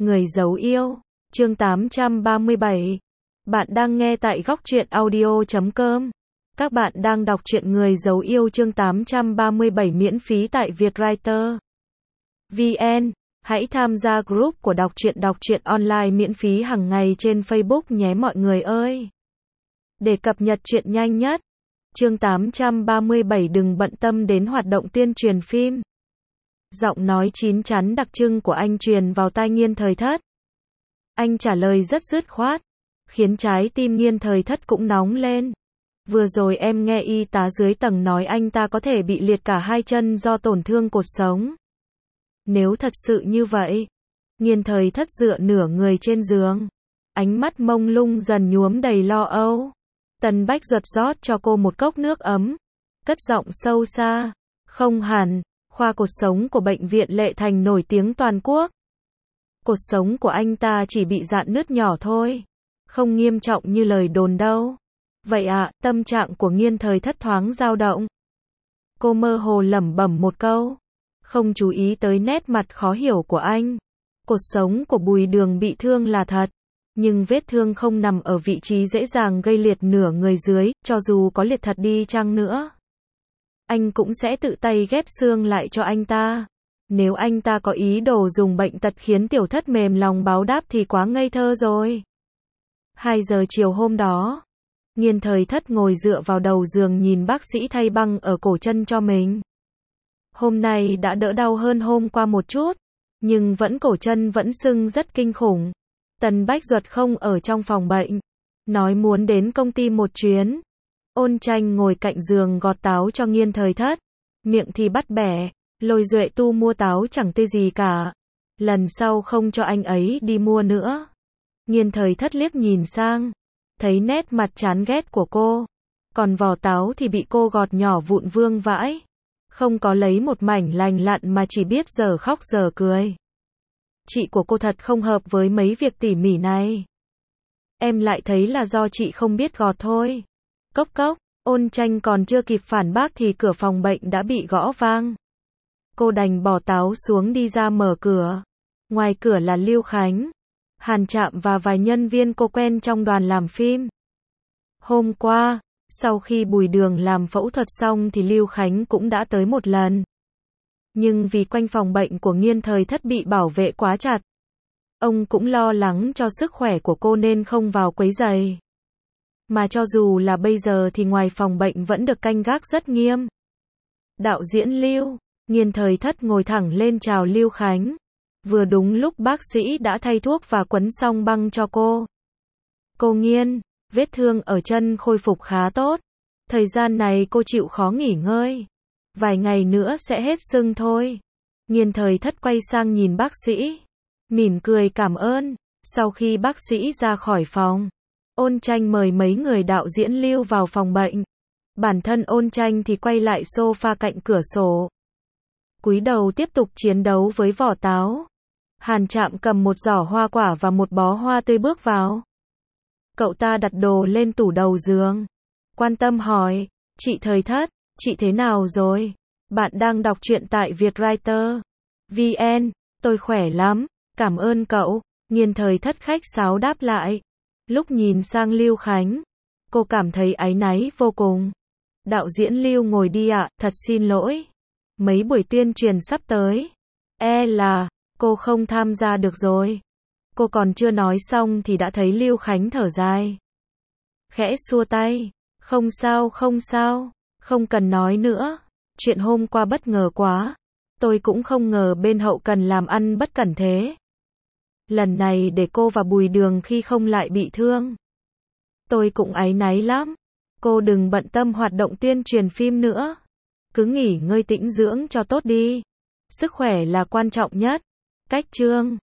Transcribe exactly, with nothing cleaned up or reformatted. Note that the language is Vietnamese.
Người giấu yêu, chương tám trăm ba mươi bảy. Bạn đang nghe tại góc truyện audio chấm com. Các bạn đang đọc truyện Người giấu yêu chương tám trăm ba mươi bảy miễn phí tại Vietwriter vê en. Hãy tham gia group của đọc truyện đọc truyện online miễn phí hàng ngày trên Facebook nhé mọi người ơi. Để cập nhật truyện nhanh nhất. Chương tám trăm ba mươi bảy đừng bận tâm đến hoạt động tuyên truyền phim. Giọng nói chín chắn đặc trưng của anh truyền vào tai Nghiên Thời Thất. Anh trả lời rất dứt khoát, khiến trái tim Nghiên Thời Thất cũng nóng lên. Vừa rồi em nghe y tá dưới tầng nói anh ta có thể bị liệt cả hai chân do tổn thương cột sống. Nếu thật sự như vậy, Nghiên Thời Thất dựa nửa người trên giường, ánh mắt mông lung dần nhuốm đầy lo âu. Tần Bách Duật rót cho cô một cốc nước ấm, cất giọng sâu xa, không hẳn. Khoa cột sống của bệnh viện Lệ Thành nổi tiếng toàn quốc. Cột sống của anh ta chỉ bị rạn nứt nhỏ thôi, không nghiêm trọng như lời đồn đâu. Vậy ạ, à, tâm trạng của Nghiên Thời Thất thoáng dao động. Cô mơ hồ lẩm bẩm một câu, không chú ý tới nét mặt khó hiểu của anh. Cột sống của Bùi Đường bị thương là thật, nhưng vết thương không nằm ở vị trí dễ dàng gây liệt nửa người dưới, cho dù có liệt thật đi chăng nữa. Anh cũng sẽ tự tay ghép xương lại cho anh ta. Nếu anh ta có ý đồ dùng bệnh tật khiến Tiểu Thất mềm lòng báo đáp thì quá ngây thơ rồi. Hai giờ chiều hôm đó, Nghiên Thời Thất ngồi dựa vào đầu giường nhìn bác sĩ thay băng ở cổ chân cho mình. Hôm nay đã đỡ đau hơn hôm qua một chút, nhưng vẫn cổ chân vẫn sưng rất kinh khủng. Tần Bách Duật không ở trong phòng bệnh, nói muốn đến công ty một chuyến. Ôn Tranh ngồi cạnh giường gọt táo cho Nghiên Thời Thất, miệng thì bắt bẻ, Lôi Duệ Tu mua táo chẳng tươi gì cả. Lần sau không cho anh ấy đi mua nữa. Nghiên Thời Thất liếc nhìn sang, thấy nét mặt chán ghét của cô, còn vỏ táo thì bị cô gọt nhỏ vụn vương vãi, không có lấy một mảnh lành lặn mà chỉ biết giờ khóc giờ cười. Chị của cô thật không hợp với mấy việc tỉ mỉ này. Em lại thấy là do chị không biết gọt thôi. Cốc cốc, Ôn Tranh còn chưa kịp phản bác thì cửa phòng bệnh đã bị gõ vang. Cô đành bỏ táo xuống đi ra mở cửa. Ngoài cửa là Lưu Khánh, Hàn Trạm và vài nhân viên cô quen trong đoàn làm phim. Hôm qua, sau khi Bùi Đường làm phẫu thuật xong thì Lưu Khánh cũng đã tới một lần. Nhưng vì quanh phòng bệnh của Nghiên Thời Thất bị bảo vệ quá chặt, ông cũng lo lắng cho sức khỏe của cô nên không vào quấy rầy. Mà cho dù là bây giờ thì ngoài phòng bệnh vẫn được canh gác rất nghiêm. Đạo diễn Lưu, Nghiên Thời Thất ngồi thẳng lên chào Lưu Khánh. Vừa đúng lúc bác sĩ đã thay thuốc và quấn xong băng cho cô. Cô Nghiên, vết thương ở chân khôi phục khá tốt. Thời gian này cô chịu khó nghỉ ngơi. Vài ngày nữa sẽ hết sưng thôi. Nghiên Thời Thất quay sang nhìn bác sĩ, mỉm cười cảm ơn. Sau khi bác sĩ ra khỏi phòng, Ôn Tranh mời mấy người đạo diễn Lưu vào phòng bệnh. Bản thân Ôn Tranh thì quay lại sofa cạnh cửa sổ, cúi đầu tiếp tục chiến đấu với vỏ táo. Hàn Trạm cầm một giỏ hoa quả và một bó hoa tươi bước vào. Cậu ta đặt đồ lên tủ đầu giường, quan tâm hỏi, chị Thời Thất, chị thế nào rồi? Bạn đang đọc truyện tại Vietwriter vê en, tôi khỏe lắm, cảm ơn cậu. Nghiên Thời Thất khách sáo đáp lại. Lúc nhìn sang Lưu Khánh, cô cảm thấy áy náy vô cùng. Đạo diễn Lưu ngồi đi ạ, à, thật xin lỗi. Mấy buổi tuyên truyền sắp tới, e là cô không tham gia được rồi. Cô còn chưa nói xong thì đã thấy Lưu Khánh thở dài, khẽ xua tay, không sao không sao, không cần nói nữa. Chuyện hôm qua bất ngờ quá, tôi cũng không ngờ bên hậu cần làm ăn bất cẩn thế. Lần này để cô và Bùi Đường khi không lại bị thương, tôi cũng áy náy lắm. Cô đừng bận tâm hoạt động tuyên truyền phim nữa, cứ nghỉ ngơi tĩnh dưỡng cho tốt đi. Sức khỏe là quan trọng nhất. Cách chương